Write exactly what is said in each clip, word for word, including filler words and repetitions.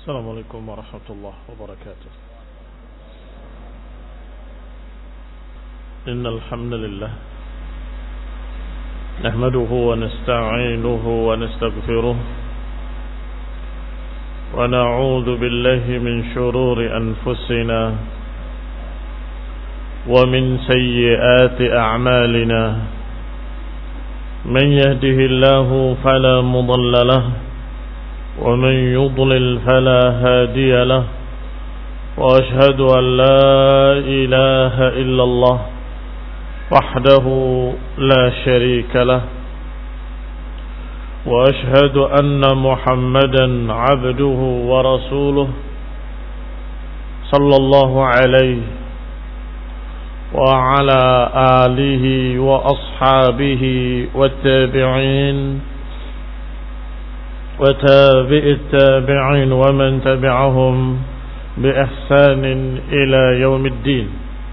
السلام عليكم ورحمة الله وبركاته. إن الحمد لله نحمده ونستعينه ونستغفره ونعوذ بالله من شرور أنفسنا ومن سيئات أعمالنا. من يهده الله فلا مضل له ومن يضلل فلا هادي له، وأشهد أن لا إله إلا الله وحده لا شريك له، وأشهد أن محمدا عبده ورسوله صلى الله عليه وعلى آله وأصحابه والتابعين وتابع التابعين ومن تبعهم بإحسان إلى يوم الدين.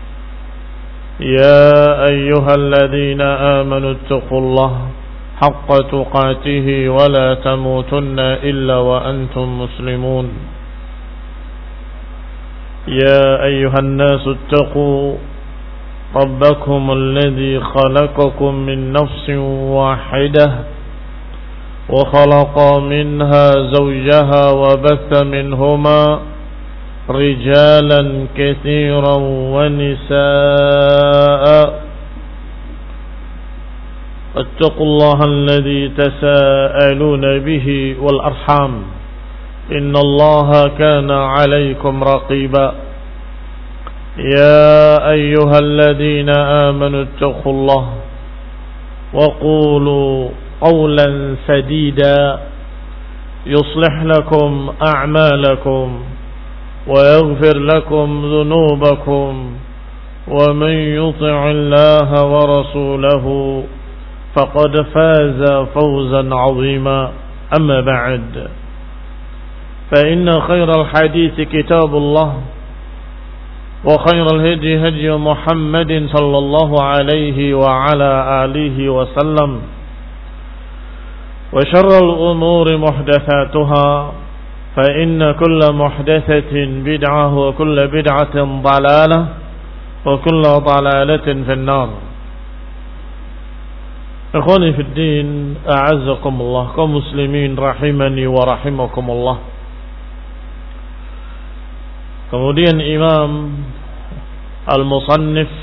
يا أيها الذين آمنوا اتقوا الله حق تقاته ولا تموتن إلا وأنتم مسلمون. يا أيها الناس اتقوا ربكم الذي خلقكم من نفس واحدة وخلق منها زوجها وبث منهما رجالا كثيرا ونساء. اتقوا الله الذي تساءلون به والأرحام إن الله كان عليكم رقيبا. يا أيها الذين آمنوا اتقوا الله وقولوا قولا سديدا يصلح لكم أعمالكم ويغفر لكم ذنوبكم، ومن يطع الله ورسوله فقد فاز فوزا عظيما. أما بعد، فإن خير الحديث كتاب الله، وخير الهدي هدي محمد صلى الله عليه وعلى آله وسلم، وشر الأمور محدثاتها، فإن كل محدثة بدعة وكل بدعة ضلالة وكل ضلالة في النار. إخواني في الدين، أعزكم الله kaum muslimin rahimani wa rahimakumullah. Kemudian Imam Al-Musannif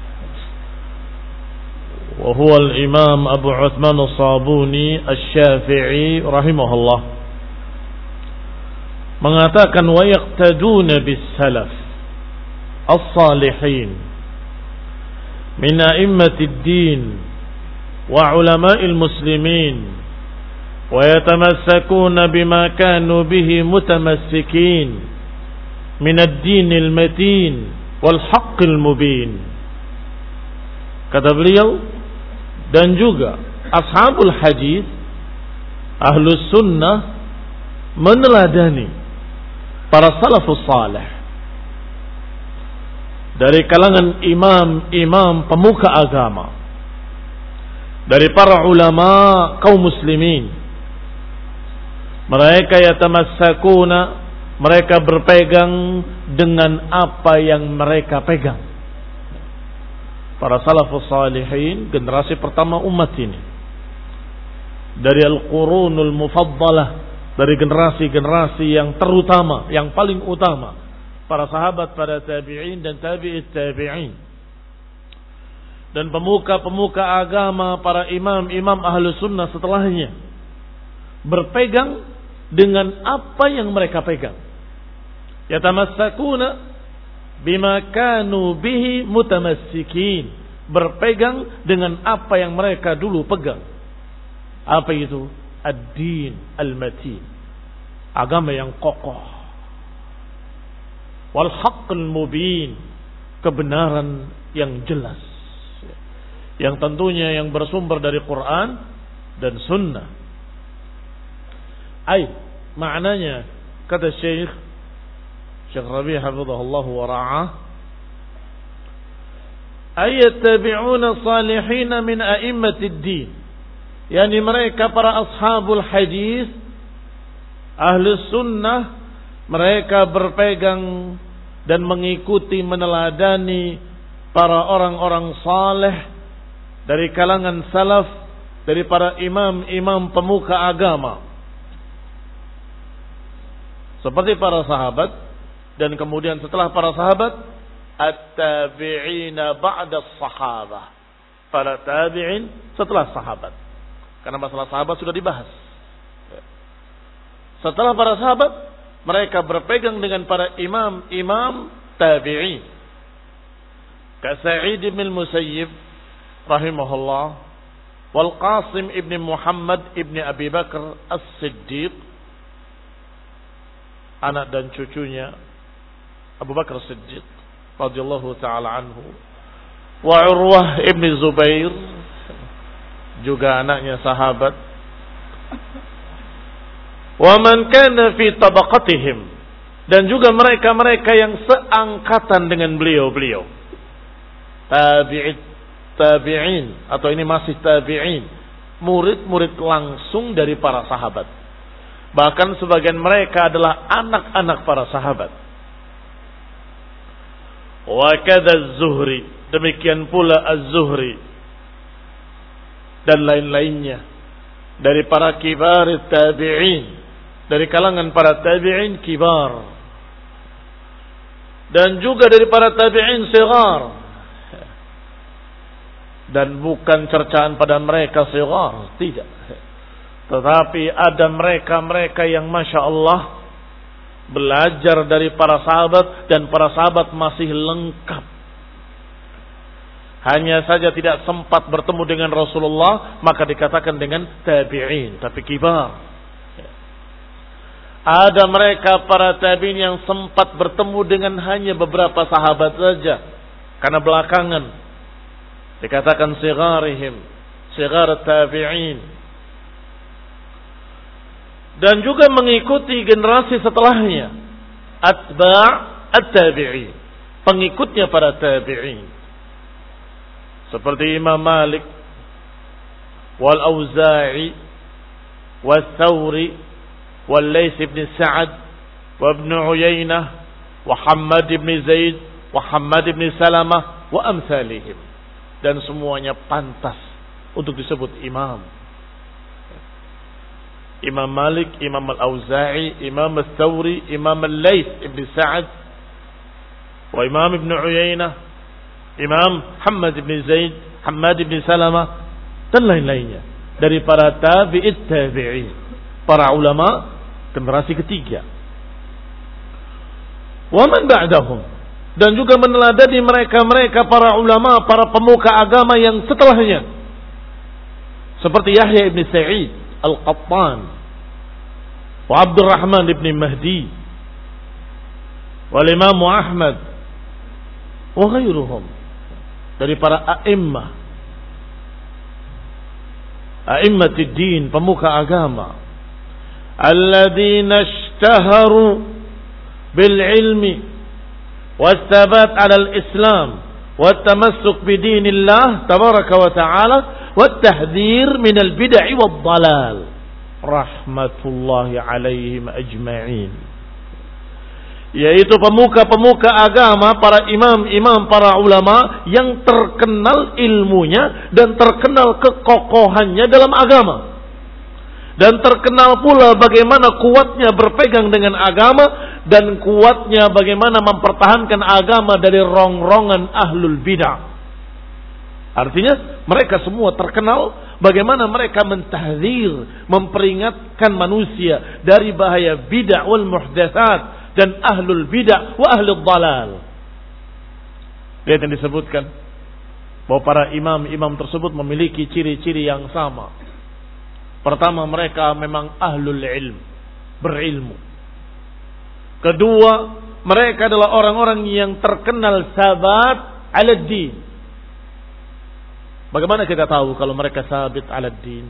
wa huwa al-Imam Abu Uthman As-Sabuni Asy-Syafi'i rahimahullah mengatakan wa yaqtaduna bis-salaf as-salihin min a'immatid din wa ulama'il muslimin wa yatamassakuna bima kanu bihi mutamassikin min ad-dinil matin wal haqqil mubin. Kata beliau, dan juga ashabul hadis, ahlus sunnah meneladani para salafus salih dari kalangan imam-imam pemuka agama, dari para ulama kaum muslimin. Mereka yatamassakuna, mereka berpegang dengan apa yang mereka pegang. Para salafus salihin, generasi pertama umat ini, dari al-qurunul mufaddalah, dari generasi-generasi yang terutama, yang paling utama, para sahabat, para tabi'in dan tabi'it tabi'in, dan pemuka-pemuka agama, para imam-imam ahlu sunnah setelahnya, berpegang dengan apa yang mereka pegang. Yatamassakuna bima kanu bihi mutamassikin, berpegang dengan apa yang mereka dulu pegang. Apa itu? Ad-din al-matin, agama yang kokoh. Wal haqqul mubin, kebenaran yang jelas, yang tentunya yang bersumber dari Quran dan Sunnah. Ay, maknanya kata Syekh Syekh Rabi' hafizahullah wa ra'ah, ayattabi'una salihin min a'immatid din, yakni mereka para ashabul hadis, ahli sunnah mereka berpegang dan mengikuti meneladani para orang-orang saleh dari kalangan salaf, dari para imam-imam pemuka agama seperti para sahabat, dan kemudian setelah para sahabat at-tabi'ina ba'da as-sahabah, para tabi'in setelah sahabat, karena masalah sahabat sudah dibahas. Setelah para sahabat, mereka berpegang dengan para imam-imam tabi'in. Ka Sa'id bin Musayyib rahimahullah, wal Qasim ibn Muhammad ibn Abi Bakar As-Siddiq, anak dan cucunya Abu Bakar As-Siddiq radhiyallahu taala anhu, wa Urwah ibn Zubair, juga anaknya sahabat, wa man kana fi tabaqatihim, dan juga mereka-mereka yang seangkatan dengan beliau-beliau, tabi'in tabi'in atau ini masih tabi'in, murid-murid langsung dari para sahabat, bahkan sebagian mereka adalah anak-anak para sahabat. Wa kadza az-Zuhri, demikian pula az-Zuhri dan lain-lainnya dari para kibar tabi'in, dari kalangan para tabi'in kibar, dan juga dari para tabi'in sigar, dan bukan cercaan pada mereka sigar, tidak, tetapi ada mereka-mereka yang Masya Allah belajar dari para sahabat, dan para sahabat masih lengkap, hanya saja tidak sempat bertemu dengan Rasulullah, maka dikatakan dengan tabi'in, tapi kibar. Ada mereka para tabi'in yang sempat bertemu dengan hanya beberapa sahabat saja, karena belakangan dikatakan sigharihim, sighar tabi'in. Dan juga mengikuti generasi setelahnya, atba' at-tabi'in, pengikutnya para tabi'in, seperti Imam Malik, wal Auza'i, wal Thawri, wal Laits ibn Sa'ad, wa ibn Uyainah, wa Hammad ibn Zaid, wa Hammad ibn Salamah, wa amsalihim, dan semuanya pantas untuk disebut imam. Imam Malik, Imam Al-Auza'i, Imam Al-Thawri, Imam Al-Laits ibn Sa'ad, wa Imam ibn Uyainah, Imam Hammad ibn Zaid, Hammad ibn Salamah, dan lain-lainnya dari para tabi'it tabi'in, para ulama generasi ketiga. Wa man ba'dahum, dan juga meneladani mereka-mereka para ulama, para pemuka agama yang setelahnya, seperti Yahya ibn Sa'id Al-Qattan, wa Abdurrahman ibn Mahdi, wal Imam Ahmad, wa ghairuhum, dari para a'immah, a'immatid din, pemuka agama, alladzina ishtaharu bil ilmi والثبات على الإسلام والتمسك بدين الله تبارك وتعالى والتحذير من البدع والضلال رحمة الله عليهم أجمعين, yaitu pemuka-pemuka agama, para imam-imam, para ulama yang terkenal ilmunya dan terkenal kekokohannya dalam agama, dan terkenal pula bagaimana kuatnya berpegang dengan agama, dan kuatnya bagaimana mempertahankan agama dari rongrongan ahlul bidah. Artinya mereka semua terkenal bagaimana mereka mentahdzir, memperingatkan manusia dari bahaya bidah wal muhdatsat dan ahlul bidah wa ahlul dalal. Lihat yang disebutkan bahwa para imam-imam tersebut memiliki ciri-ciri yang sama. Pertama, mereka memang ahlul ilm, berilmu. Kedua, mereka adalah orang-orang yang terkenal sabat ala din. Bagaimana kita tahu kalau mereka sabit ala din?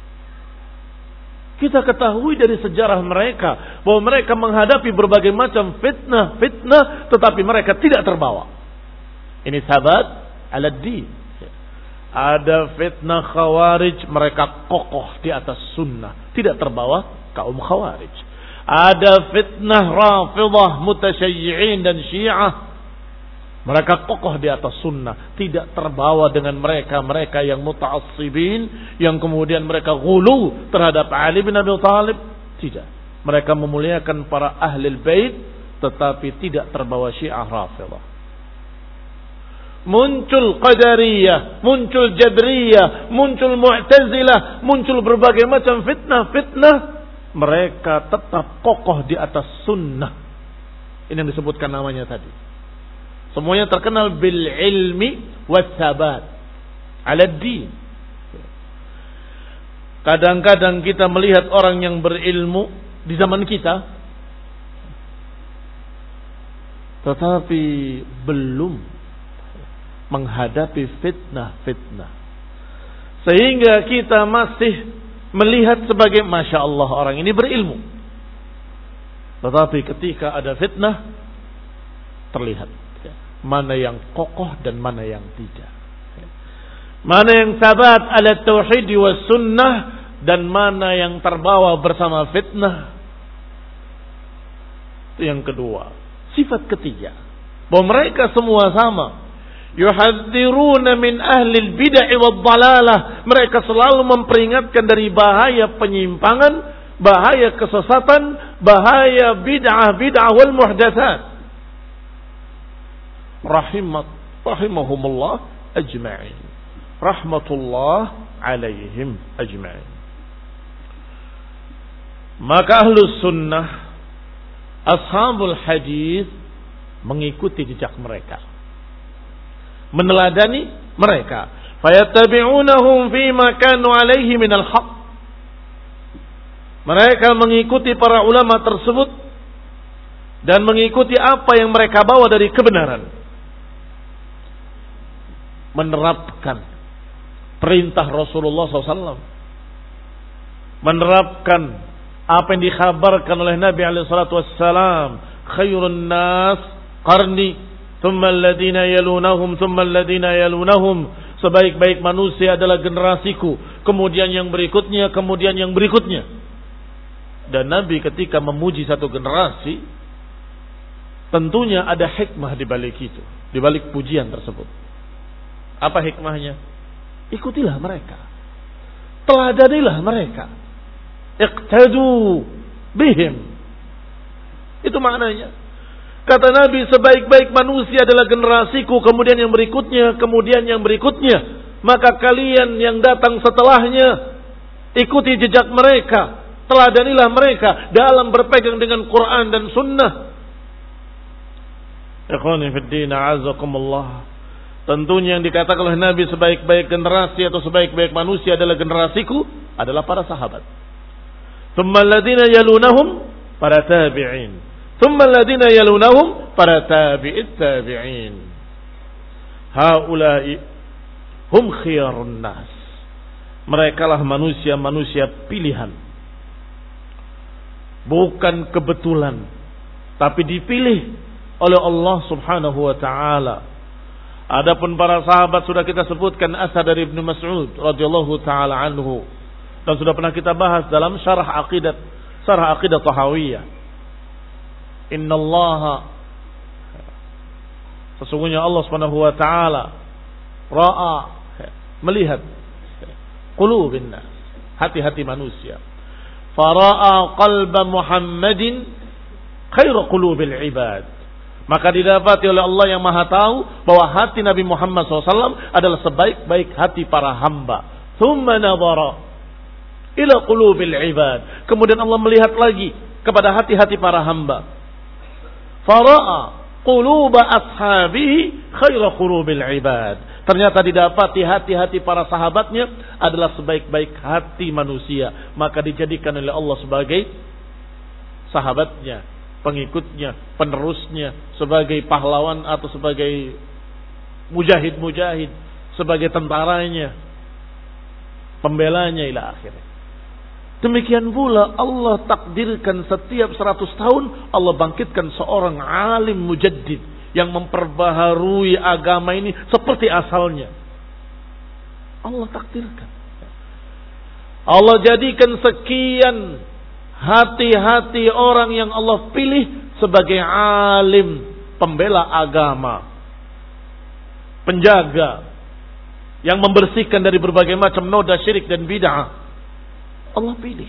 Kita ketahui dari sejarah mereka bahwa mereka menghadapi berbagai macam fitnah-fitnah, tetapi mereka tidak terbawa. Ini sabat ala din. Ada fitnah khawarij, mereka kokoh di atas sunnah, tidak terbawa kaum khawarij. Ada fitnah Rafidhah, Mutasyayyi'in dan Syiah. Mereka kokoh di atas sunnah, tidak terbawa dengan mereka-mereka yang muta'assibin, yang kemudian mereka ghulu terhadap Ali bin Abi Thalib. Tidak. Mereka memuliakan para ahlul bait, tetapi tidak terbawa Syiah Rafidhah. Muncul Qadariyah, muncul Jabriyah, muncul Mu'tazilah, muncul berbagai macam fitnah-fitnah. Mereka tetap kokoh di atas sunnah. Ini yang disebutkan namanya tadi. Semuanya terkenal bil ilmi was sabat ala din. Kadang-kadang kita melihat orang yang berilmu di zaman kita, tetapi belum menghadapi fitnah-fitnah. Sehingga kita masih melihat sebagai Masya Allah orang ini berilmu. Tetapi ketika ada fitnah, terlihat mana yang kokoh dan mana yang tidak. Mana yang sabat ala tauhid was sunnah dan mana yang terbawa bersama fitnah. Itu yang kedua. Sifat ketiga, bahwa mereka semua sama. Yuhadziruna min ahli al-bid'ah wad dhalalah. Mereka selalu memperingatkan dari bahaya penyimpangan, bahaya kesesatan, bahaya bid'ah bid'ah wal muhdatsat. Rahimat rahimahumullah ajma'in. Rahmatullah alaihim ajma'in. Maka ahlus sunnah, ashabul hadis mengikuti jejak mereka, meneladani mereka. Fayattabi'unahum fima kanu alaihi minal haqq. Mereka mengikuti para ulama tersebut dan mengikuti apa yang mereka bawa dari kebenaran. Menerapkan perintah Rasulullah shallallahu alaihi wasallam, menerapkan apa yang dikhabarkan oleh Nabi alaihi salatu wassalam, khairun nas qarni thumma alladhina yalunahum thumma alladhina yalunahum. Sebaik-baik manusia adalah generasiku, kemudian yang berikutnya, kemudian yang berikutnya. Dan Nabi ketika memuji satu generasi, tentunya ada hikmah di balik itu, di balik pujian tersebut. Apa hikmahnya? Ikutilah mereka, teladanilah mereka, iqtadu bihim. Itu maknanya. Kata Nabi, sebaik-baik manusia adalah generasiku, kemudian yang berikutnya, kemudian yang berikutnya. Maka kalian yang datang setelahnya, ikuti jejak mereka, teladanilah mereka dalam berpegang dengan Quran dan Sunnah. Ikhwani fid din, a'azakumullah. Tentunya yang dikatakan oleh Nabi sebaik-baik generasi atau sebaik-baik manusia adalah generasiku, adalah para sahabat. Tsumma alladziina yalunahum, para tabi'in. Tsumma alladziina yalunahum, para tabi'it tabi'in. Haula'i hum khiyarun nas. Mereka lah manusia-manusia pilihan. Bukan kebetulan, tapi dipilih oleh Allah Subhanahu wa taala. Adapun para sahabat sudah kita sebutkan asar dari Ibnu Mas'ud radhiyallahu taala anhu, dan sudah pernah kita bahas dalam syarah aqidah syarah aqidah Tahawiyah. Innallaha, sesungguhnya Allah Subhanahu wa taala ra'a, melihat qulubin nas, hati-hati manusia. Fara'a qalba Muhammadin khairu qulubil ibad. Maka didapati oleh Allah yang Maha Tahu bahwa hati Nabi Muhammad shallallahu alaihi wasallam adalah sebaik-baik hati para hamba. Thumma nadhara ila qulubil ibad. Kemudian Allah melihat lagi kepada hati-hati para hamba. Fara'a quluba ashabihi khairu qulubil ibad. Ternyata didapati hati-hati para sahabatnya adalah sebaik-baik hati manusia. Maka dijadikan oleh Allah sebagai sahabatnya, pengikutnya, penerusnya, sebagai pahlawan atau sebagai mujahid-mujahid, sebagai tentaranya, pembelanya ila akhirnya. Demikian pula Allah takdirkan setiap seratus tahun Allah bangkitkan seorang alim mujaddid yang memperbaharui agama ini seperti asalnya. Allah takdirkan. Allah jadikan sekian hati-hati orang yang Allah pilih sebagai alim, pembela agama, penjaga, yang membersihkan dari berbagai macam noda syirik dan bid'ah. Allah pilih.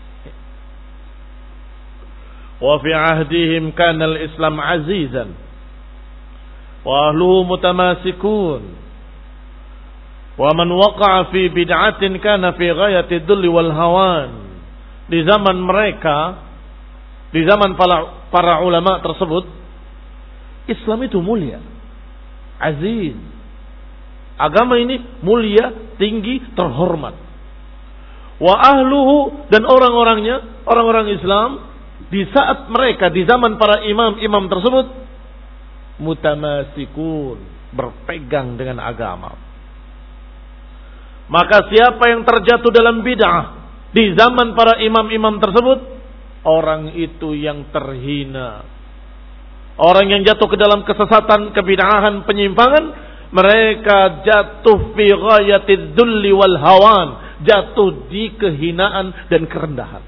Wa fi ahdihim kana al-Islam azizan wa ahluhu mutamasikun wa man waqa'a fi bid'atin kana fi ghayati dhulli wal hawan. Di zaman mereka, di zaman para, para ulama tersebut, Islam itu mulia, aziz. Agama ini mulia, tinggi, terhormat. Wa ahluhu, dan orang-orangnya, orang-orang Islam, di saat mereka, di zaman para imam-imam tersebut, mutamasikun, berpegang dengan agama. Maka siapa yang terjatuh dalam bid'ah di zaman para imam-imam tersebut, orang itu yang terhina. Orang yang jatuh ke dalam kesesatan, kebid'ahan, penyimpangan, mereka jatuh fi ghayatid dhulli wal hawan, jatuh di kehinaan dan kerendahan.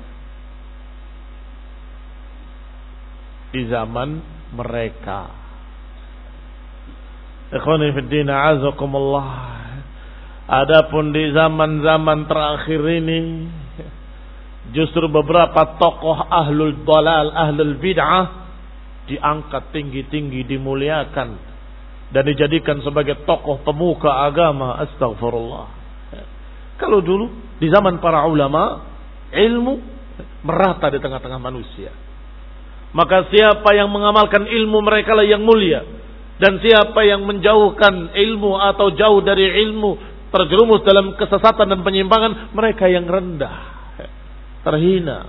Di zaman mereka. Ikhwani fid din, a'azakumullah. Adapun di zaman-zaman terakhir ini, justru beberapa tokoh ahlul dhalal, ahlul bid'ah diangkat tinggi-tinggi, dimuliakan dan dijadikan sebagai tokoh pemuka agama. Astagfirullah. Kalau dulu di zaman para ulama, ilmu merata di tengah-tengah manusia. Maka siapa yang mengamalkan ilmu mereka lah yang mulia, dan siapa yang menjauhkan ilmu atau jauh dari ilmu, terjerumus dalam kesesatan dan penyimpangan, mereka yang rendah, terhina.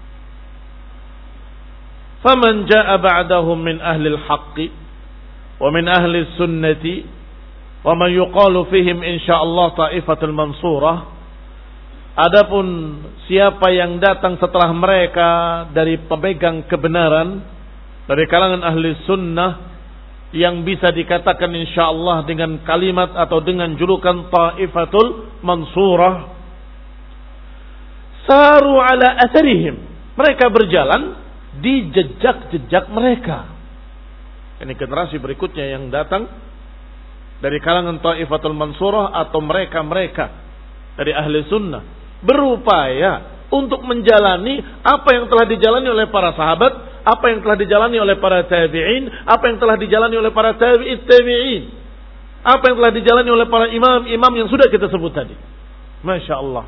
Faman jaa ba'dahum min ahli al-haqqi wa min ahli sunnati wa man yuqalu fihim insyaallah ta'ifatul mansurah. Adapun siapa yang datang setelah mereka dari pemegang kebenaran, dari kalangan ahli sunnah, yang bisa dikatakan insyaallah dengan kalimat atau dengan julukan ta'ifatul mansurah, saru ala atharihim, mereka berjalan di jejak-jejak mereka. Ini generasi berikutnya yang datang dari kalangan ta'ifatul mansurah atau mereka-mereka dari ahli sunnah, berupaya untuk menjalani apa yang telah dijalani oleh para sahabat, apa yang telah dijalani oleh para tabi'in, apa yang telah dijalani oleh para tabi'it tabi'in, apa yang telah dijalani oleh para imam-imam yang sudah kita sebut tadi. Masya Allah.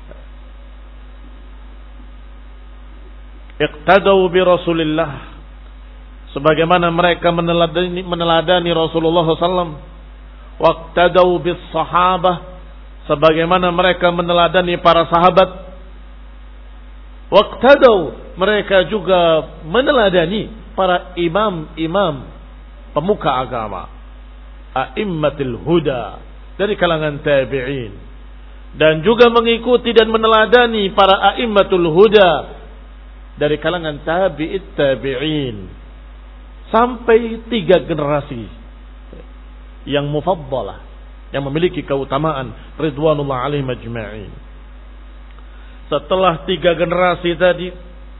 Iqtadau bi Rasulillah, sebagaimana mereka meneladani, meneladani Rasulullah sallallahu alaihi wasallam. Waqtadau bis sahabah, sebagaimana mereka meneladani para sahabat. Waqtadau, mereka juga meneladani para imam-imam pemuka agama, a'immatul huda, dari kalangan tabi'in, dan juga mengikuti dan meneladani para a'immatul huda dari kalangan tabi'it tabi'in, sampai tiga generasi yang mufaddalah, yang memiliki keutamaan ridwanullah alaihim ajma'in. Setelah tiga generasi tadi,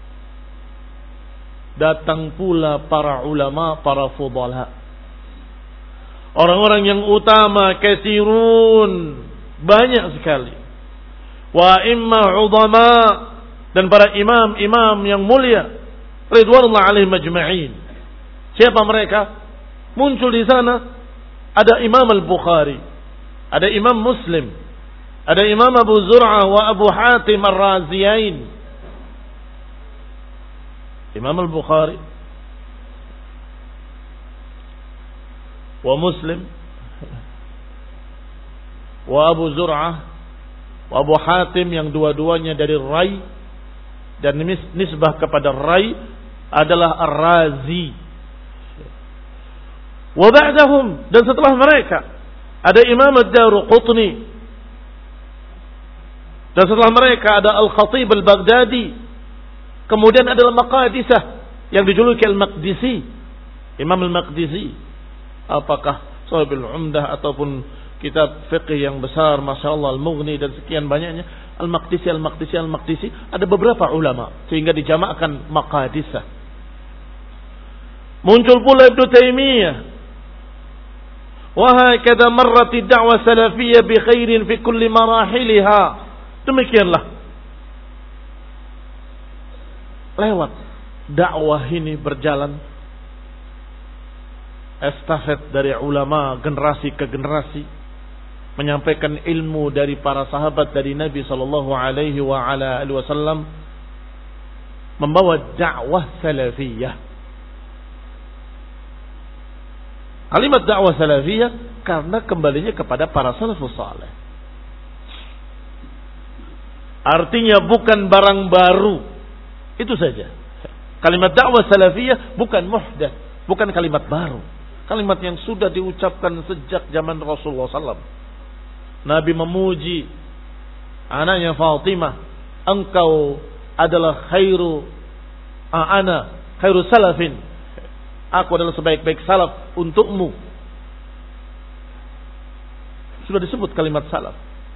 datang pula para ulama, para fudala, orang-orang yang utama, katsirun, banyak sekali. Wa imma udama, dan para imam-imam yang mulia ridwanullah alaihim ajma'in. Siapa mereka? Muncul di sana ada Imam Al-Bukhari, ada Imam Muslim, ada Imam Abu Zur'ah wa Abu Hatim Ar-Raziyain. Imam Al-Bukhari wa Muslim wa Abu Zur'ah wa Abu Hatim, yang dua-duanya dari Rai, dan nisbah kepada Rai adalah Ar-Razi. Wa ba'dahum, dan setelah mereka ada Imam Ad-Daruqutni, dan setelah mereka ada Al-Khatib Al-Baghdadi. Kemudian adalah Maqadisah yang dijuluki Al-Maqdisi, Imam Al-Maqdisi. Apakah Sahibul Umdah ataupun kitab fiqh yang besar, Masya Allah, Al-Mughni dan sekian banyaknya, Al-Maqdisi, Al-Maqdisi, Al-Maqdisi, ada beberapa ulama sehingga dijamakkan Maqadisah. Muncul pula Ibnu Taimiyah, wa hakadha marrat ad-da'wah salafiyyah bi khairin fi kulli marahiliha. Demikianlah lewat dakwah ini berjalan estafet dari ulama generasi ke generasi, menyampaikan ilmu dari para sahabat dari Nabi sallallahu alaihi wa ala alihi wasallam, membawa dakwah salafiyah. Kalimat dakwah salafiyah karena kembalinya kepada para salafus saleh. Artinya bukan barang baru. Itu saja. Kalimat dakwah salafiyah bukan muhdath, bukan kalimat baru. Kalimat yang sudah diucapkan sejak zaman Rasulullah sallallahu alaihi wasallam. Nabi memuji anaknya Fatimah, engkau adalah khairu ana, khairu salafin. Aku adalah sebaik-baik salaf untukmu. Sudah disebut kalimat salaf.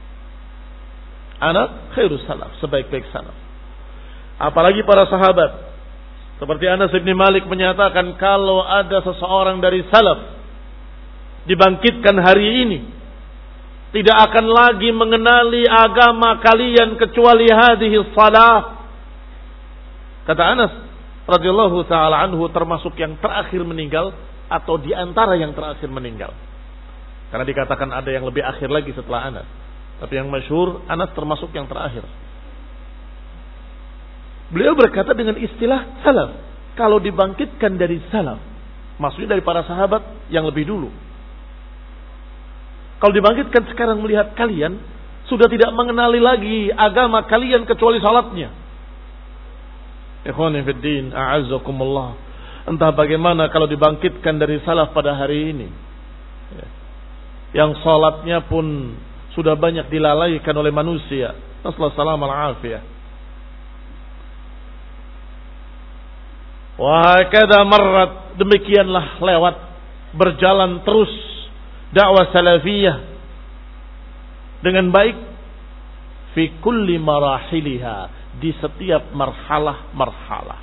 Ana khairu salaf, sebaik-baik salaf. Apalagi para sahabat. Seperti Anas bin Malik menyatakan, kalau ada seseorang dari salaf dibangkitkan hari ini, tidak akan lagi mengenali agama kalian kecuali hadhihi salah. Kata Anas radhiyallahu taala anhu, termasuk yang terakhir meninggal atau di antara yang terakhir meninggal. Karena dikatakan ada yang lebih akhir lagi setelah Anas. Tapi yang masyhur Anas termasuk yang terakhir. Beliau berkata dengan istilah salaf. Kalau dibangkitkan dari salaf, maksudnya dari para sahabat yang lebih dulu. Kalau dibangkitkan sekarang melihat kalian sudah tidak mengenali lagi agama kalian kecuali salatnya. Ikhwani fid din, a'azzakumullah. Entah bagaimana kalau dibangkitkan dari salaf pada hari ini, yang salatnya pun sudah banyak dilalaikan oleh manusia. Nasallahu salamal afiyah. Wa hakadha marrat, demikianlah lewat, berjalan terus dakwah salafiyah dengan baik fi kulli marahiliha, di setiap marhalah-marhalah.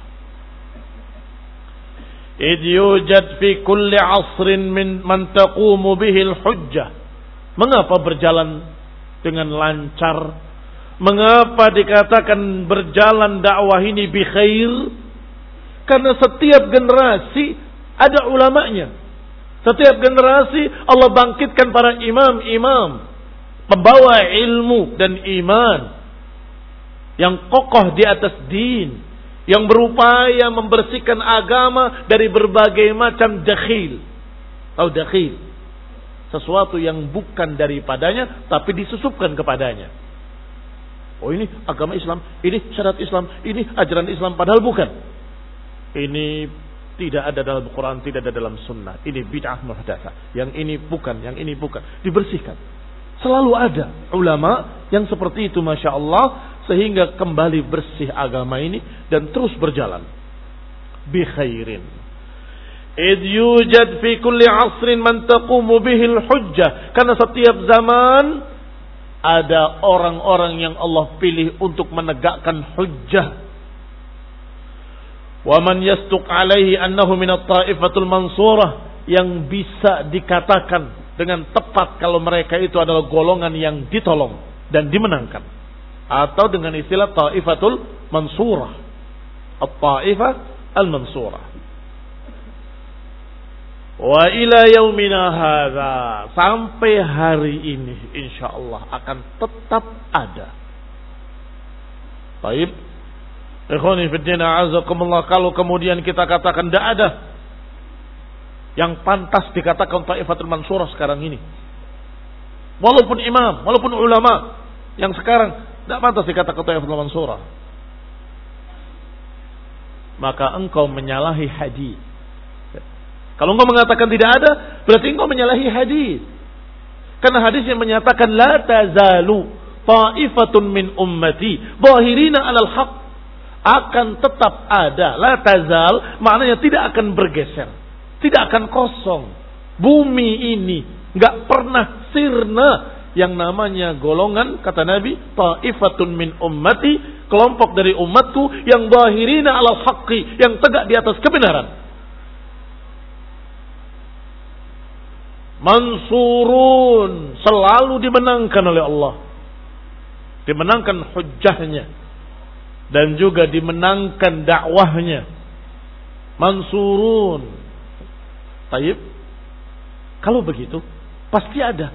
Id yujad fi kulli asrin min man taqumu bihi al-hujjah. Mengapa berjalan dengan lancar? Mengapa dikatakan berjalan dakwah ini bi khair? Karena setiap generasi ada ulamanya. Setiap generasi Allah bangkitkan para imam-imam, pembawa ilmu dan iman, yang kokoh di atas din, yang berupaya membersihkan agama dari berbagai macam dakhil. Tahu dakhil? Sesuatu yang bukan daripadanya tapi disusupkan kepadanya. Oh, ini agama Islam, ini syariat Islam, ini ajaran Islam, padahal bukan. Ini tidak ada dalam Quran, tidak ada dalam sunnah. Ini bid'ah muhdatsah. Yang ini bukan, yang ini bukan. Dibersihkan. Selalu ada ulama yang seperti itu, Masya Allah, sehingga kembali bersih agama ini dan terus berjalan. Bi khairin. Id yujad fi kulli asrin man taqumu bihil hujjah. Karena setiap zaman ada orang-orang yang Allah pilih untuk menegakkan hujjah. Wa man yastuq alaihi annahu min at-ta'ifatul mansurah, yang bisa dikatakan dengan tepat kalau mereka itu adalah golongan yang ditolong dan dimenangkan, atau dengan istilah ta'ifatul mansurah, at-ta'ifah al-mansurah. Wa ila yaumina hadza, sampai hari ini insyaallah akan tetap ada. Baik, ikhwani fiddin a'azakumullah, kalau kemudian kita katakan tidak ada yang pantas dikatakan ta'ifatul mansurah sekarang ini, walaupun imam, walaupun ulama yang sekarang tidak pantas dikatakan ta'ifatul mansurah, maka engkau menyalahi hadis. Kalau engkau mengatakan tidak ada, berarti engkau menyalahi hadis. Karena hadis yang menyatakan la tazalu ta'ifatun min ummati zahirina 'alal haq, akan tetap ada. La tazal maknanya tidak akan bergeser, tidak akan kosong. Bumi ini Nggak pernah sirna yang namanya golongan, kata Nabi, ta'ifatun min ummati, kelompok dari umatku yang zahirina alal haqqi, yang tegak di atas kebenaran. Mansurun, selalu dimenangkan oleh Allah. Dimenangkan hujjahnya. Dan juga dimenangkan dakwahnya. Mansurun. Taib. Kalau begitu, pasti ada.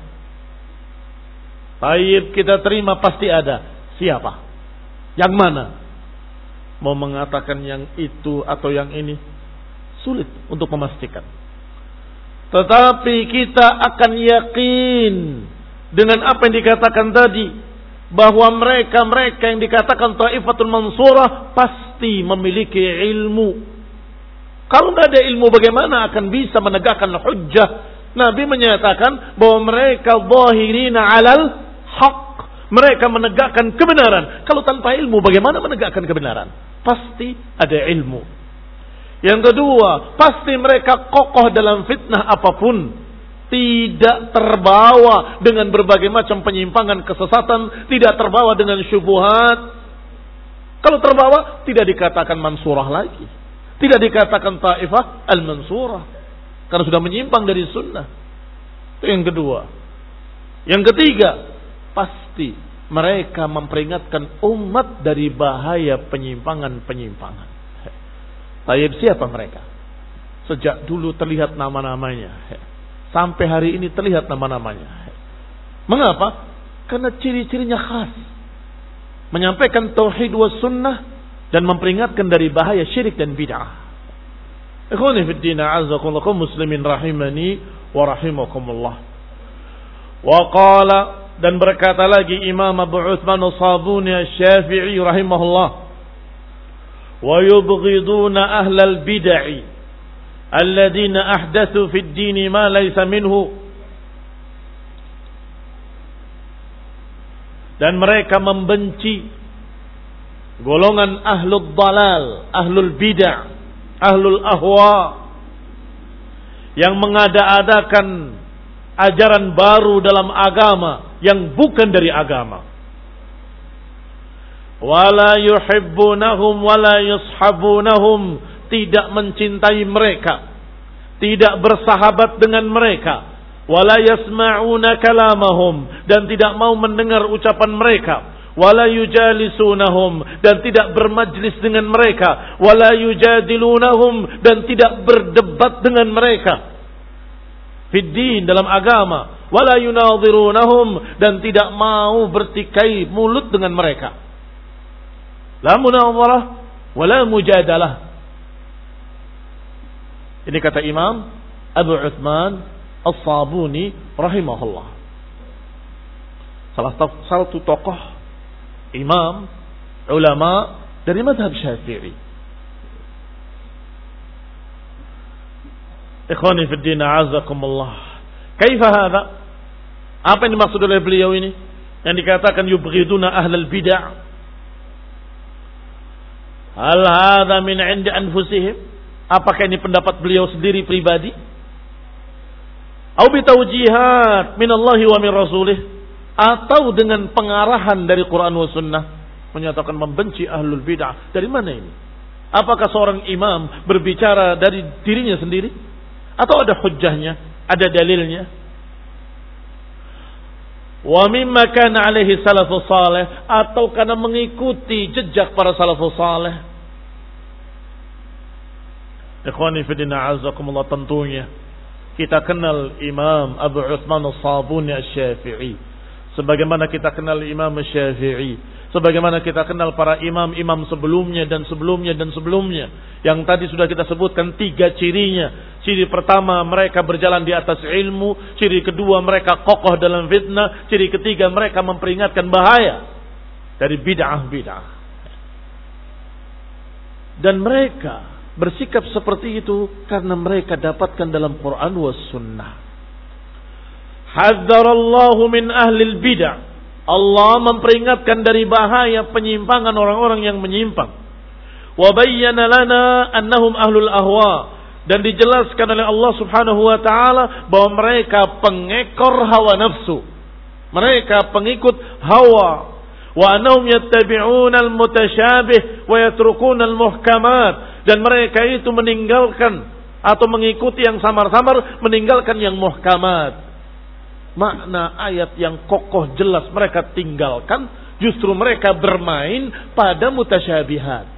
Taib kita terima pasti ada. Siapa? Yang mana? Mau mengatakan yang itu atau yang ini, sulit untuk memastikan. Tetapi kita akan yakin dengan apa yang dikatakan tadi, bahwa mereka-mereka yang dikatakan Taifatul Mansurah pasti memiliki ilmu. Kalau nggak ada ilmu, bagaimana akan bisa menegakkan hujjah? Nabi menyatakan bahwa mereka zahirina alal haq, mereka menegakkan kebenaran. Kalau tanpa ilmu, bagaimana menegakkan kebenaran? Pasti ada ilmu. Yang kedua, pasti mereka kokoh dalam fitnah apapun. Tidak terbawa dengan berbagai macam penyimpangan kesesatan. Tidak terbawa dengan syubhat. Kalau terbawa, tidak dikatakan mansurah lagi. Tidak dikatakan ta'ifah al-mansurah. Karena sudah menyimpang dari sunnah. Itu yang kedua. Yang ketiga, pasti mereka memperingatkan umat dari bahaya penyimpangan-penyimpangan. Tayyib, siapa mereka? Sejak dulu terlihat nama-namanya. Sampai hari ini terlihat nama-namanya. Mengapa? Karena ciri-cirinya khas. Menyampaikan tauhid wa sunnah dan memperingatkan dari bahaya syirik dan bid'ah. Ikhwani fid din, a'azzakumullah muslimin rahimani wa rahimakumullah. Wa qala, dan berkata lagi Imam Abu Uthman As-Sabuni Asy-Syafi'i rahimahullah, wa yubghiduna ahlal bid'ah alladziina ahdatsu fid din ma laysa minhu, dan mereka membenci golongan ahlul dalal, ahlul bid'ah, ahlul ahwa yang mengada-adakan ajaran baru dalam agama yang bukan dari agama. Wala yuhibbunahum wala yushabunahum, tidak mencintai mereka, tidak bersahabat dengan mereka. Wala yasma'una kalamahum, dan tidak mau mendengar ucapan mereka. Wala yujalisuunahum, dan tidak bermajlis dengan mereka. Wala yujadilunahum, dan tidak berdebat dengan mereka. Fiddin, dalam agama. Wala yunadhirunahum, dan tidak mau bertikai mulut dengan mereka. La munadharah wala mujadalah. Ini kata Imam Abu Uthman As-Sabuni rahimahullah. Salah satu tokoh imam ulama dari mazhab Syafi'i. Ikhwani fid din, a'azzakumullah. Kaifa hadha? Apa yang dimaksud oleh beliau ini yang dikatakan yubghiduna ahlal bid'ah? Hal hadha min 'indi anfusihim? Apakah ini pendapat beliau sendiri pribadi? Atau bitawjihat min Allah wa min rasulih? Atau dengan pengarahan dari Quran wa sunnah menyatakan membenci ahlul bid'ah? Dari mana ini? Apakah seorang imam berbicara dari dirinya sendiri? Atau ada hujjahnya, ada dalilnya? Wa mimma kana alaihi salafus salih, atau karena mengikuti jejak para salafus salih. Ikhwani fillah, a'azzakumullah, tentunya kita kenal Imam Abu Uthman As-Sabuni Asy-Syafi'i, sebagaimana kita kenal Imam Syafi'i, sebagaimana kita kenal para imam-imam sebelumnya dan sebelumnya dan sebelumnya, yang tadi sudah kita sebutkan tiga cirinya. Ciri pertama, mereka berjalan di atas ilmu. Ciri kedua, mereka kokoh dalam fitnah. Ciri ketiga, mereka memperingatkan bahaya dari bid'ah-bid'ah. Dan mereka bersikap seperti itu karena mereka dapatkan dalam Quran was sunnah. Hadzarallahu min ahlil bid'ah. Allah memperingatkan dari bahaya penyimpangan orang-orang yang menyimpang. Wa bayyana lana annahum ahlul ahwa, Dan dijelaskan oleh Allah Subhanahu wa taala bahwa mereka pengekor hawa nafsu. Mereka pengikut hawa. Wa annahum yattabi'una al-mutasyabih wa yatrukuna al-muhkamat. Dan mereka itu meninggalkan atau mengikuti yang samar-samar, meninggalkan yang muhkamat. Makna ayat yang kokoh jelas mereka tinggalkan, justru mereka bermain pada mutasyabihat.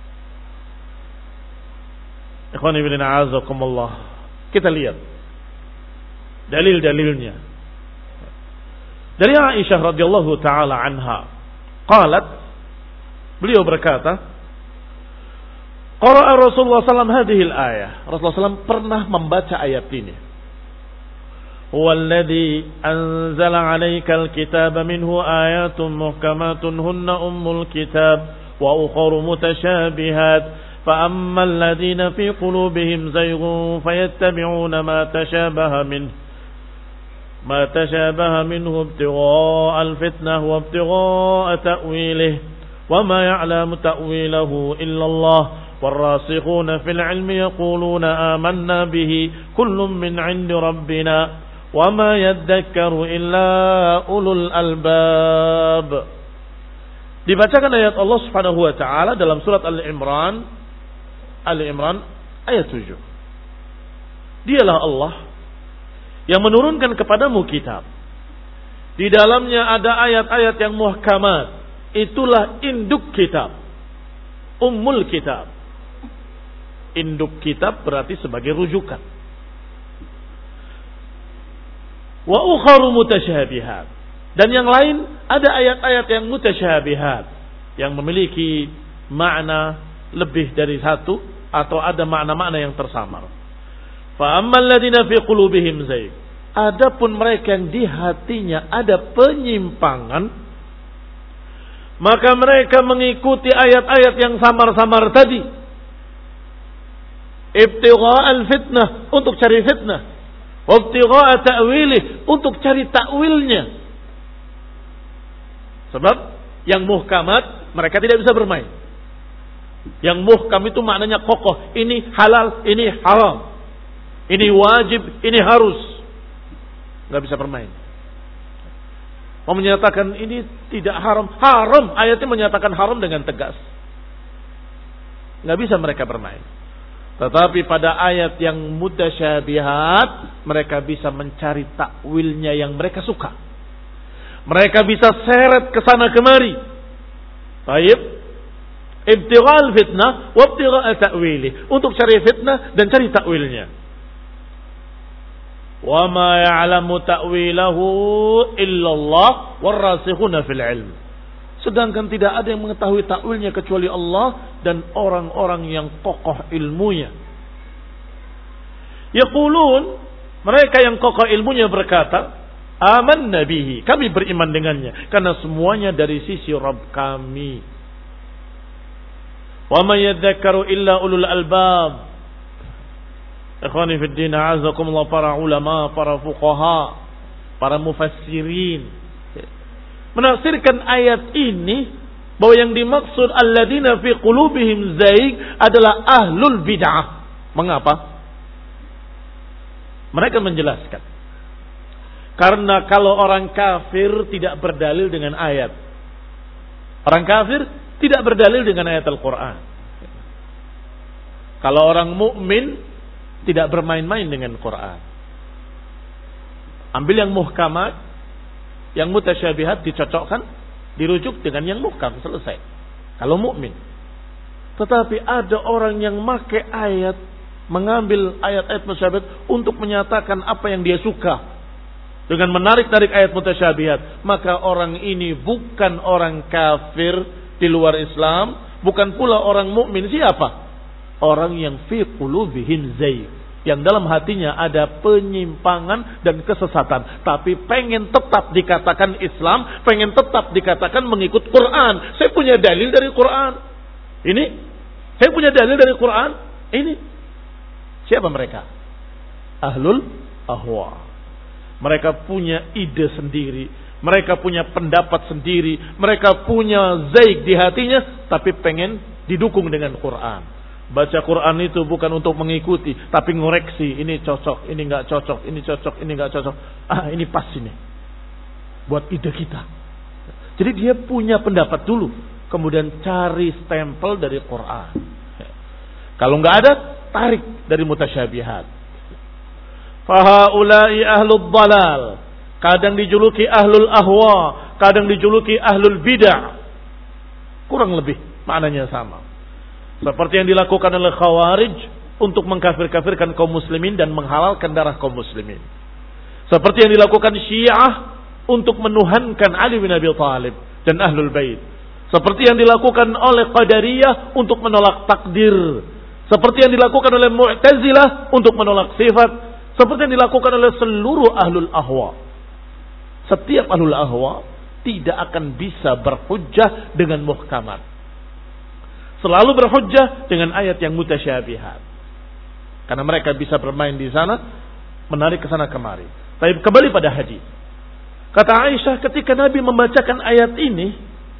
Ikhwani fillah a'azakumullah. Kita lihat dalil-dalilnya. Dari Aisyah radhiyallahu taala anha, qalat, beliau berkata, qara'a Rasulullah sallallahu alaihi wasallam hadhihi al-ayah. Rasulullah sallallahu alaihi wasallam pernah membaca ayat ini. Huwallazi anzala 'alaikal kitaba minhu ayatun muhkamatun hunna ummul kitab wa ukhra mutasyabihat. فأما الذين في قلوبهم زيغ فيتبعون ما تشابه منه ما تشابه منه ابتغاء الفتنة وابتغاء تأويله وما يعلم تأويله إلا الله والراسخون في العلم يقولون آمنا به كل من عند ربنا وما يذكر إلا أولو الألباب. Dibacakan ayat Allah Subhanahu wa taala dalam surat Al-Imran, Ali Imran ayat tujuh. Dialah Allah yang menurunkan kepadamu kitab. Di dalamnya ada ayat-ayat yang muhkamat. Itulah induk kitab. Ummul kitab. Induk kitab berarti sebagai rujukan. Wa ukharu mutasyabihat. Dan yang lain ada ayat-ayat yang mutasyabihat, yang memiliki makna lebih dari satu atau ada makna-makna yang tersamar. Fa ammal ladzina fi qulubihim zayg. Adapun mereka yang di hatinya ada penyimpangan, maka mereka mengikuti ayat-ayat yang samar-samar tadi. Ibtigha'al fitnah, untuk cari fitnah. Wa ibtigha'a ta'wilih, untuk cari takwilnya. Sebab yang muhkamat mereka tidak bisa bermain. Yang muhkam itu maknanya kokoh. Ini halal, ini haram. Ini wajib, ini harus. Nggak bisa bermain. Mau menyatakan ini tidak haram. Haram. Ayatnya menyatakan haram dengan tegas. Nggak bisa mereka bermain. Tetapi pada ayat yang mutasyabihat, mereka bisa mencari takwilnya yang mereka suka. Mereka bisa seret ke sana kemari. Baik. Ibtighal fitnah wa ibtigha ta'wili, untuk cari fitnah dan cari takwilnya. Wa ma ya'lamu ta'wilahu illallah warasikhuna fil ilm. Sedangkan tidak ada yang mengetahui takwilnya kecuali Allah dan orang-orang yang kokoh ilmunya. Yaqulun, mereka yang kokoh ilmunya berkata, amanna bihi, kami beriman dengannya karena semuanya dari sisi Rabb kami. Wa man yadhakkaru illa ulul albab. Ikhwani fid din, a'azakumullah, para ulama, para fuqaha, para mufassirin menafsirkan ayat ini bahwa yang dimaksud alladzina fi qulubihim zaig adalah ahlul bid'ah. Mengapa? Mereka menjelaskan, karena kalau orang kafir tidak berdalil dengan ayat. Orang kafir tidak berdalil dengan ayat Al-Quran. Kalau orang mukmin tidak bermain-main dengan Quran. Ambil yang muhkamat, yang mutasyabihat dicocokkan, dirujuk dengan yang muhkam, selesai. Kalau mukmin. Tetapi ada orang yang make ayat, mengambil ayat-ayat mutasyabihat untuk menyatakan apa yang dia suka, dengan menarik-narik ayat mutasyabihat, maka orang ini bukan orang kafir di luar Islam, bukan pula orang mukmin. Siapa? Orang yang fi qulubihim zayg, yang dalam hatinya ada penyimpangan dan kesesatan, tapi pengen tetap dikatakan Islam, pengen tetap dikatakan mengikut Quran. Saya punya dalil dari Quran. Ini, saya punya dalil dari Quran. Ini. Siapa mereka? Ahlul ahwa. Mereka punya ide sendiri, mereka punya pendapat sendiri, mereka punya zaig di hatinya, tapi pengen didukung dengan Quran. Baca Quran itu bukan untuk mengikuti, tapi ngoreksi. Ini cocok, ini nggak cocok, ini cocok, ini nggak cocok. Ah, ini pas ini. Buat ide kita. Jadi dia punya pendapat dulu, kemudian cari stempel dari Quran. Kalau nggak ada, tarik dari mutasyabihat. Fahaulai ahlul dalal. Kadang dijuluki ahlul ahwa, kadang dijuluki ahlul bid'ah. Kurang lebih maknanya sama. Seperti yang dilakukan oleh Khawarij untuk mengkafir-kafirkan kaum muslimin dan menghalalkan darah kaum muslimin. Seperti yang dilakukan Syiah untuk menuhankan Ali bin Abi Thalib dan Ahlul Bait. Seperti yang dilakukan oleh Qadariyah untuk menolak takdir. Seperti yang dilakukan oleh Mu'tazilah untuk menolak sifat. Seperti yang dilakukan oleh seluruh Ahlul Ahwa. Setiap Ahlul Ahwa tidak akan bisa berhujjah dengan muhkamat. Selalu berhujjah dengan ayat yang mutasyabihat. Karena mereka bisa bermain di sana, menarik ke sana kemari. Tapi kembali pada hadis. Kata Aisyah ketika Nabi membacakan ayat ini,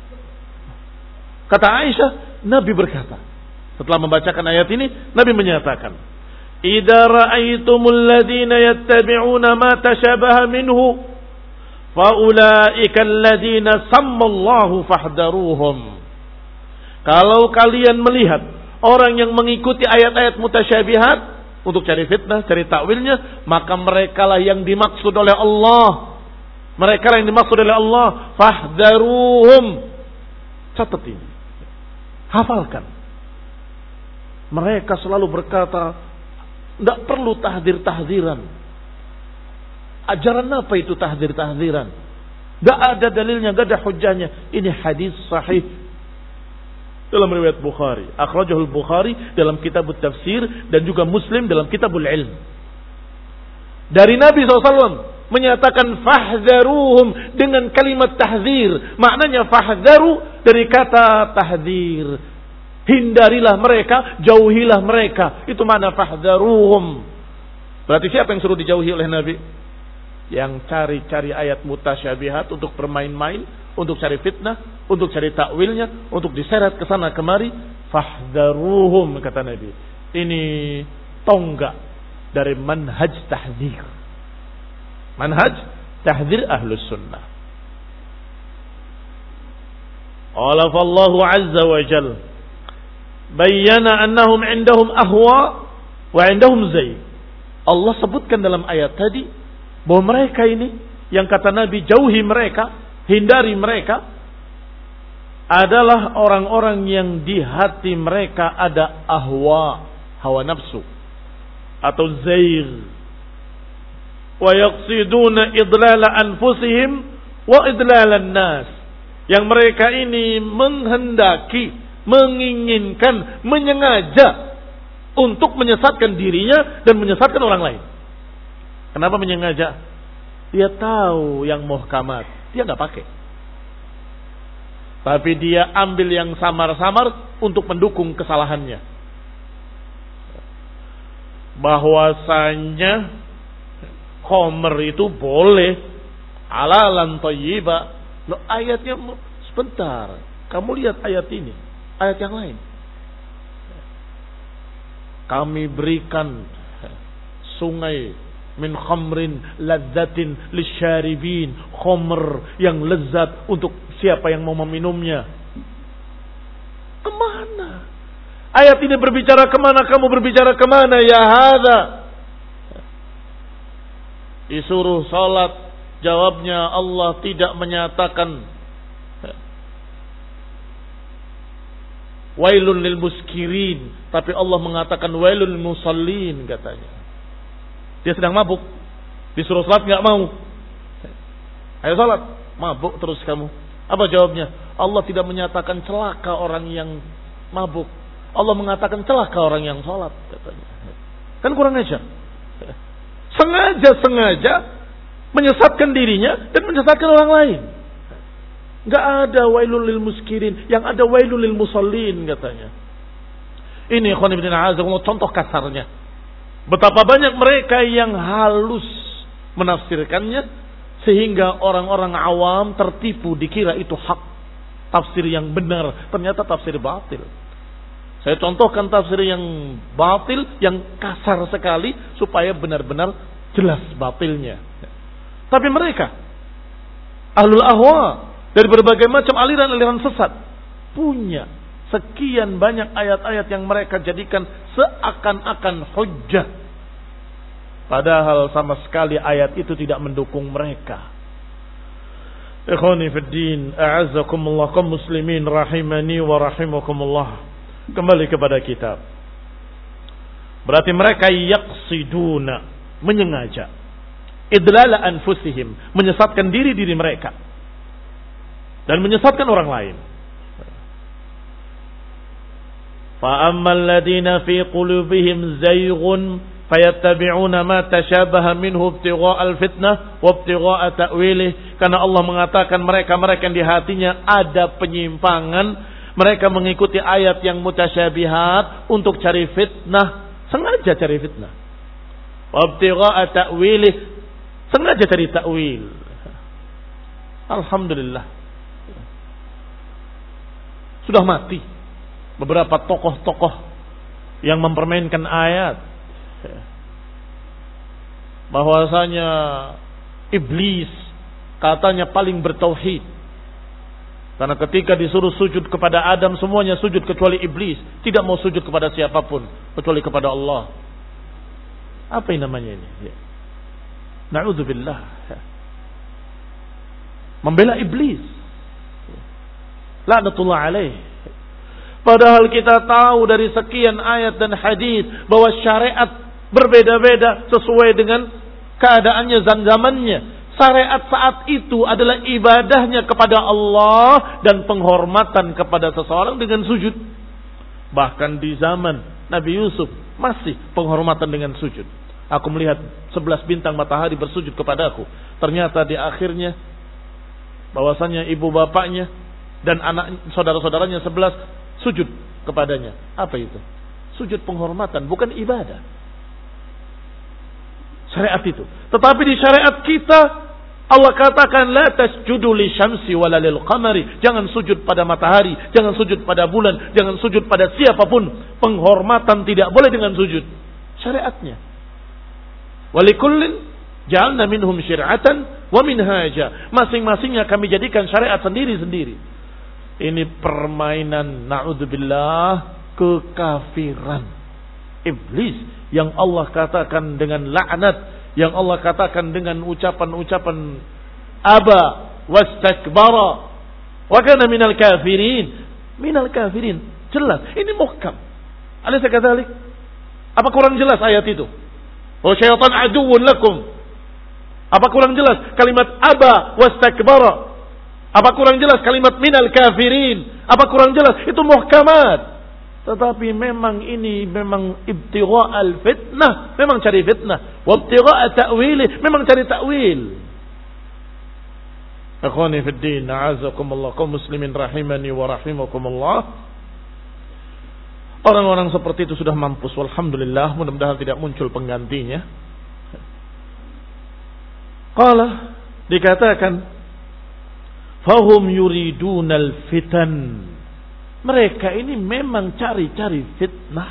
kata Aisyah, Nabi berkata, setelah membacakan ayat ini, Nabi menyatakan, "Idza ra'aitumul ladzina yattabi'una ma tashabaha minhu, fa ulaika alladzina sammallahu fahdharuhum." Kalau kalian melihat orang yang mengikuti ayat-ayat mutasyabihat untuk cari fitnah, cari takwilnya, maka mereka lah yang dimaksud oleh Allah. Mereka lah yang dimaksud oleh Allah. Fahdharuhum. Catat ini. Hafalkan. Mereka selalu berkata, tidak perlu tahdzir-tahdziran. Ajaran apa itu tahdzir-tahdziran? Tidak ada dalilnya, tidak ada hujjahnya. Ini hadis sahih. Dalam riwayat Bukhari, akhrajahul Bukhari dalam kitab tafsir dan juga Muslim dalam kitabul ilm. Dari Nabi shallallahu alaihi wasallam menyatakan fahdharuhum dengan kalimat tahdzir. Maknanya fahdharu dari kata tahdzir. Hindarilah mereka, jauhilah mereka. Itu makna fahdharuhum. Berarti siapa yang suruh dijauhi oleh Nabi? Yang cari-cari ayat mutasyabihat untuk bermain-main, untuk cari fitnah, untuk cari takwilnya, untuk diseret ke sana kemari. Fahdharuhum, kata Nabi. Ini tonggak dari manhaj tahdzir. Manhaj tahdzir ahlus sunnah. Qala fallahu azza wa jalla bayyana annahum indahum ahwa wa indahum zayg. Allah sebutkan dalam ayat tadi bahwa mereka ini yang kata Nabi jauhi mereka, hindari mereka, adalah orang-orang yang di hati mereka ada ahwa, hawa nafsu atau zair. Wa yaqsiduna idlala anfusihim wa idlalan nas. Yang mereka ini menghendaki, menginginkan, menyengaja untuk menyesatkan dirinya dan menyesatkan orang lain. Kenapa menyengaja? Dia tahu yang muhkamat, dia nggak pakai. Tapi dia ambil yang samar-samar untuk mendukung kesalahannya. Bahwasanya khamr itu boleh halalan thayyiba. Loh, ayatnya sebentar. Kamu lihat ayat ini, ayat yang lain. Kami berikan sungai min khamrin ladzatin lisyaribin, khamr yang lezat untuk siapa yang mau meminumnya. Kemana? Ayat ini berbicara kemana? Kamu berbicara kemana ya hadza? Disuruh salat, jawabnya Allah tidak menyatakan wailun lil muskirin, tapi Allah mengatakan wailun lil musallin katanya. Dia sedang mabuk, disuruh salat nggak mau. Ayo salat, mabuk terus kamu. Apa jawabnya? Allah tidak menyatakan celaka orang yang mabuk. Allah mengatakan celaka orang yang salat katanya. Kan kurang ajar. Sengaja-sengaja menyesatkan dirinya dan menyesatkan orang lain. Nggak ada wailul lil muskirin, yang ada wailul lil musallin katanya. Ini ikhwan ibn a'azakumullah contoh kasarnya. Betapa banyak mereka yang halus menafsirkannya sehingga orang-orang awam tertipu dikira itu hak, tafsir yang benar, ternyata tafsir batil. Saya contohkan tafsir yang batil, yang kasar sekali, supaya benar-benar jelas batilnya. Tapi mereka, ahlul ahwa, dari berbagai macam aliran-aliran sesat, punya sekian banyak ayat-ayat yang mereka jadikan seakan-akan hujjah. Padahal sama sekali ayat itu tidak mendukung mereka. Ikhwani fid din, a'azzakumullah, kaum muslimin rahimani wa rahimakumullah. Kembali kepada kitab. Berarti mereka yaqsiduna, menyengaja, idlala anfusihim, menyesatkan diri-diri mereka dan menyesatkan orang lain. Fa ammal ladina fi qulubihim zayghun fayattabi'una ma tashabaha minhu ibtigha'al fitnah wa ibtigha'a ta'wilih. Karena Allah mengatakan mereka-mereka yang di hatinya ada penyimpangan, mereka mengikuti ayat yang mutasyabihat untuk cari fitnah, sengaja cari fitnah. Wa ibtigha'a ta'wilih, sengaja cari ta'wil. Alhamdulillah, sudah mati beberapa tokoh-tokoh yang mempermainkan ayat bahwasanya iblis katanya paling bertauhid, karena ketika disuruh sujud kepada Adam semuanya sujud kecuali iblis, tidak mau sujud kepada siapapun kecuali kepada Allah. Apa yang namanya ini? Na'udzubillah, membela iblis, laknatullah alaih. Padahal kita tahu dari sekian ayat dan hadis bahwa syariat berbeda-beda sesuai dengan keadaannya dan zamannya. Syariat saat itu adalah ibadahnya kepada Allah dan penghormatan kepada seseorang dengan sujud. Bahkan di zaman Nabi Yusuf masih penghormatan dengan sujud. Aku melihat sebelas bintang matahari bersujud kepadaku. Ternyata di akhirnya bahwasanya ibu bapaknya dan anak saudara-saudaranya sebelas sujud kepadanya. Apa itu? Sujud penghormatan, bukan ibadah. Syariat itu. Tetapi di syariat kita Allah katakan la tasjudu li syamsi wala lil qamari. Jangan sujud pada matahari, jangan sujud pada bulan, jangan sujud pada siapapun. Penghormatan tidak boleh dengan sujud. Syariatnya. Walikullin ja'alna minhum syir'atan wa minhaja. Masing-masingnya kami jadikan syariat sendiri-sendiri. Ini permainan, na'udzubillah, kekafiran. Iblis yang Allah katakan dengan laknat, yang Allah katakan dengan ucapan-ucapan aba wastakbara wa kana minal kafirin. Minal kafirin, jelas. Ini muhkam. Alaysa kadzalik? Apa kurang jelas ayat itu? Wa syaitan aduwwun lakum. Apa kurang jelas kalimat aba wastakbara? Apa kurang jelas kalimat minal kafirin? Apa kurang jelas? Itu muhkamat. Tetapi memang ini memang ibtigha'al fitnah, memang cari fitnah. Wa ibtigha'a ta'wilih, memang cari ta'wil. Akhwani fid din, a'azakumullah, kaum muslimin rahimani wa rahimakumullah. Orang-orang seperti itu sudah mampus, walhamdulillah, mudah-mudahan tidak muncul penggantinya. Qala, dikatakan fahum yuridunal fitan. Mereka ini memang cari-cari fitnah.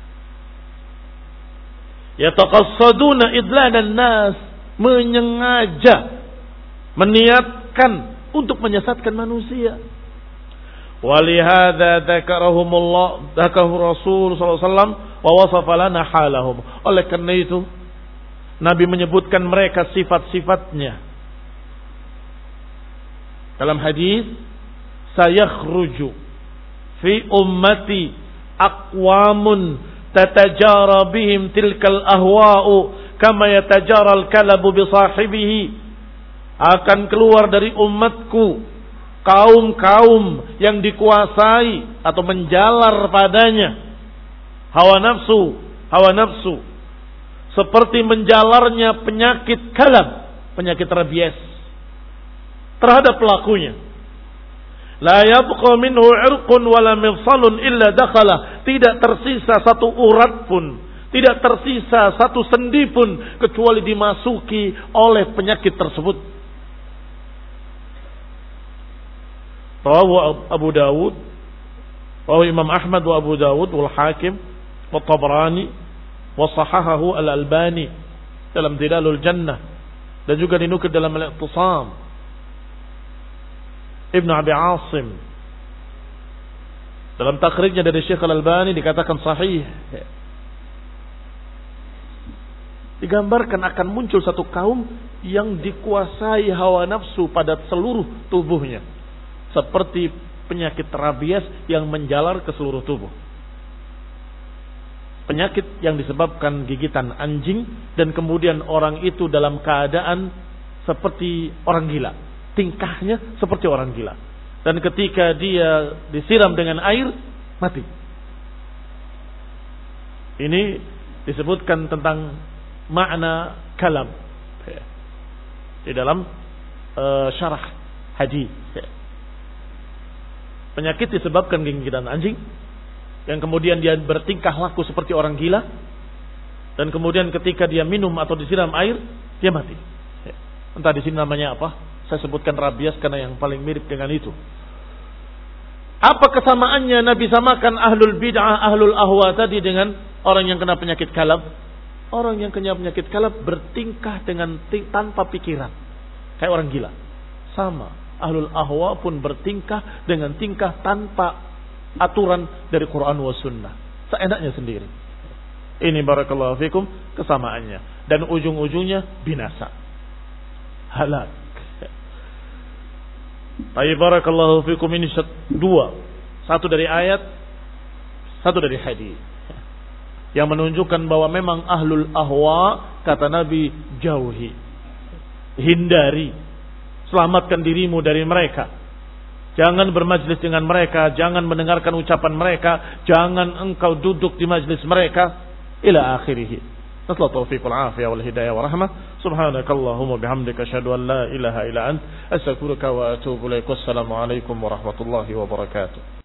Yataqassaduna idlalan nas, menyengaja, meniatkan untuk menyesatkan manusia. Walihada dzakarahumullah, dzakarahu Rasul sallallahu alaihi wasallam wa wasafa lana halahum. Oleh karena itu Nabi menyebutkan mereka sifat-sifatnya. Dalam hadis, sayakhruju fi ummati aqwamun tatajara bihim tilkal ahwa'u kama yatajara al-kalabu bi sahibihi. Akan keluar dari umatku kaum-kaum yang dikuasai atau menjalar padanya hawa nafsu, hawa nafsu, seperti menjalarnya penyakit kalab, penyakit rabies terhadap pelakunya. La yabqa minhu irqun wala mifsalun illa dakhala. Tidak tersisa satu urat pun, tidak tersisa satu sendi pun kecuali dimasuki oleh penyakit tersebut. Rawahu Abu Dawud Wa Imam Ahmad wa Abu Dawud wal Hakim wa Tabrani wa sahahahu Al-Albani dalam Dilalul Jannah, dan juga dinukil dalam Al-I'tisam Ibnu Abi Asim dalam takhrijnya dari Syekh Al-Albani dikatakan sahih. Digambarkan akan muncul satu kaum yang dikuasai hawa nafsu pada seluruh tubuhnya, seperti penyakit rabies yang menjalar ke seluruh tubuh. Penyakit yang disebabkan gigitan anjing, dan kemudian orang itu dalam keadaan seperti orang gila, tingkahnya seperti orang gila, dan ketika dia disiram dengan air mati. Ini disebutkan tentang makna kalam di dalam uh, syarah hadis. Penyakit disebabkan gigitan anjing, yang kemudian dia bertingkah laku seperti orang gila, dan kemudian ketika dia minum atau disiram air dia mati. Entah di sini namanya apa, saya sebutkan rabies karena yang paling mirip dengan itu. Apa kesamaannya Nabi samakan ahlul bid'ah, ahlul ahwa tadi dengan orang yang kena penyakit kalab? Orang yang kena penyakit kalab bertingkah dengan tanpa pikiran, kayak orang gila. Sama, ahlul ahwa pun bertingkah dengan tingkah tanpa aturan dari Quran wa sunnah, seenaknya sendiri. Ini barakallahu fikum kesamaannya, dan ujung-ujungnya binasa, halak. Baik, barakallahu fikum. Ini dua, satu dari ayat, satu dari hadis, yang menunjukkan bahwa memang ahlul ahwa, kata Nabi, jauhi, hindari, selamatkan dirimu dari mereka. Jangan bermajlis dengan mereka, jangan mendengarkan ucapan mereka, jangan engkau duduk di majlis mereka, ila akhirih. Nasallahu taufiq wal afiyah wal hidayah wa rahmah. Subhanakallahumma bihamdika asyhadu an la ilaha illa ant, astaghfiruka wa atubu ilaik. Wassalamu alaikum warahmatullahi wabarakatuh.